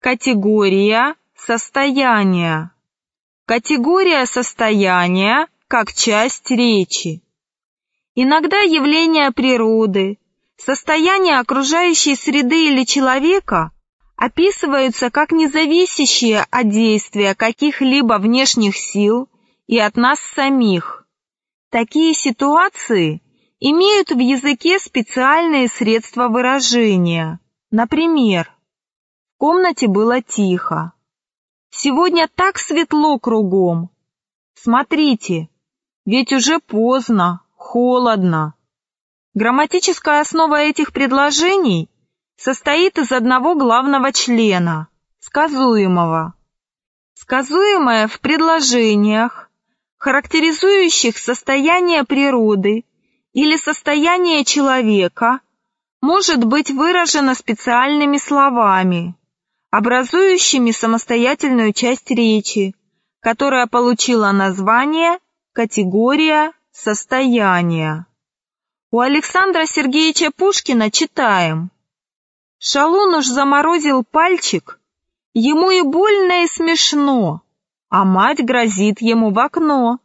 Категория состояния. Категория состояния как часть речи. Иногда явления природы, состояние окружающей среды или человека описываются как независящие от действия каких-либо внешних сил и от нас самих. Такие ситуации имеют в языке специальные средства выражения. Например, в комнате было тихо. Сегодня так светло кругом. Смотрите, ведь уже поздно, холодно. Грамматическая основа этих предложений состоит из одного главного члена – сказуемого. Сказуемое в предложениях, характеризующих состояние природы или состояние человека, может быть выражено специальными словами, образующими самостоятельную часть речи, которая получила название «категория состояния». У Александра Сергеевича Пушкина читаем: «Шалун уж заморозил пальчик, ему и больно, и смешно, а мать грозит ему в окно».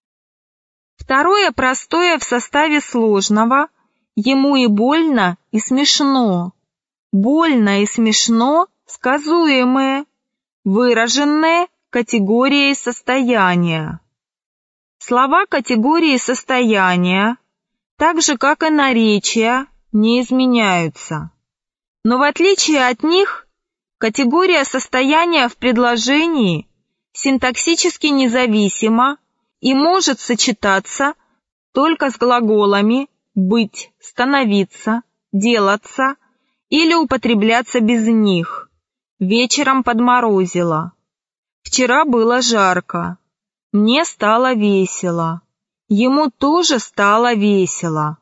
Второе простое в составе сложного, ему и больно, и смешно. Больно и смешно сказуемые, выраженные категорией состояния. Слова категории состояния, так же как и наречия, не изменяются. Но в отличие от них, категория состояния в предложении синтаксически независима и может сочетаться только с глаголами «быть», «становиться», «делаться» или употребляться без них. Вечером подморозило. Вчера было жарко. Мне стало весело. Ему тоже стало весело.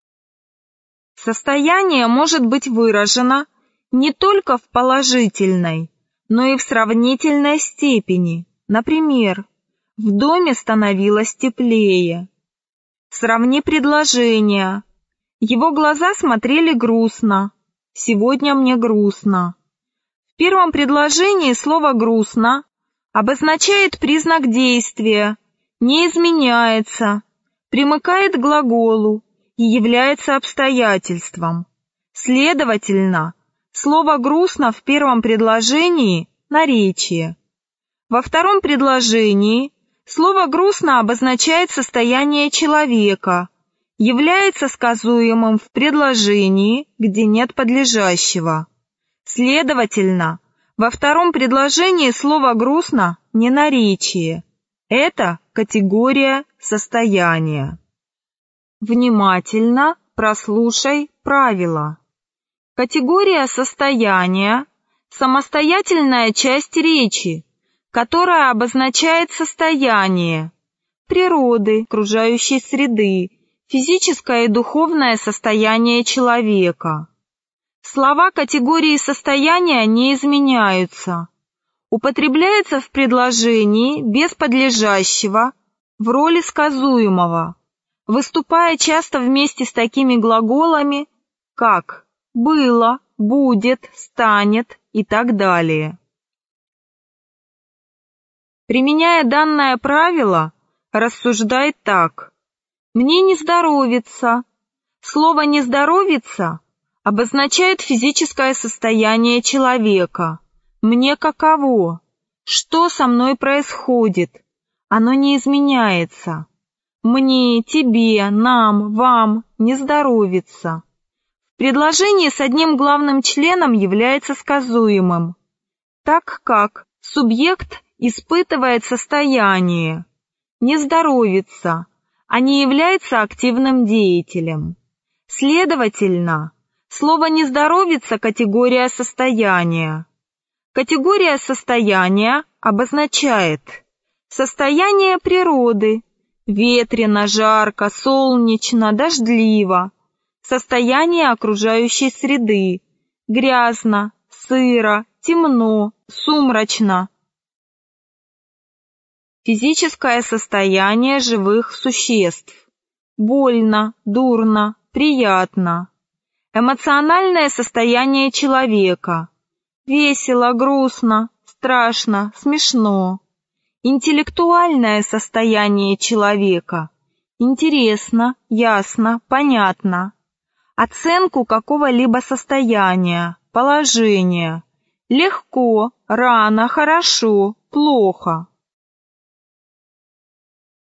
Состояние может быть выражено не только в положительной, но и в сравнительной степени. Например, в доме становилось теплее. Сравни предложения. Его глаза смотрели грустно. Сегодня мне грустно. В первом предложении слово «грустно» обозначает признак действия, не изменяется, примыкает к глаголу и является обстоятельством. Следовательно, слово «грустно» в первом предложении – наречие. Во втором предложении слово «грустно» обозначает состояние человека, является сказуемым в предложении, где нет подлежащего. Следовательно, во втором предложении слово «грустно» не наречие. Это категория состояния. Внимательно прослушай правила. Категория состояния – самостоятельная часть речи, которая обозначает состояние природы, окружающей среды, физическое и духовное состояние человека. Слова категории состояния не изменяются. Употребляются в предложении без подлежащего в роли сказуемого, выступая часто вместе с такими глаголами, как «было», «будет», «станет» и так далее. Применяя данное правило, рассуждай так. «Мне не здоровится». Слово «не здоровится» обозначает физическое состояние человека. «Мне каково?» Что со мной происходит? Оно не изменяется. Мне, тебе, нам, вам не здоровится. В предложении с одним главным членом является сказуемым, так как субъект испытывает состояние, не здоровится, а не является активным деятелем. Следовательно, слово «не здоровится» – категория состояния. Категория состояния обозначает состояние природы, ветрено, жарко, солнечно, дождливо, состояние окружающей среды, грязно, сыро, темно, сумрачно. Физическое состояние живых существ. Больно, дурно, приятно. Эмоциональное состояние человека. Весело, грустно, страшно, смешно. Интеллектуальное состояние человека. Интересно, ясно, понятно. Оценку какого-либо состояния, положения. Легко, рано, хорошо, плохо.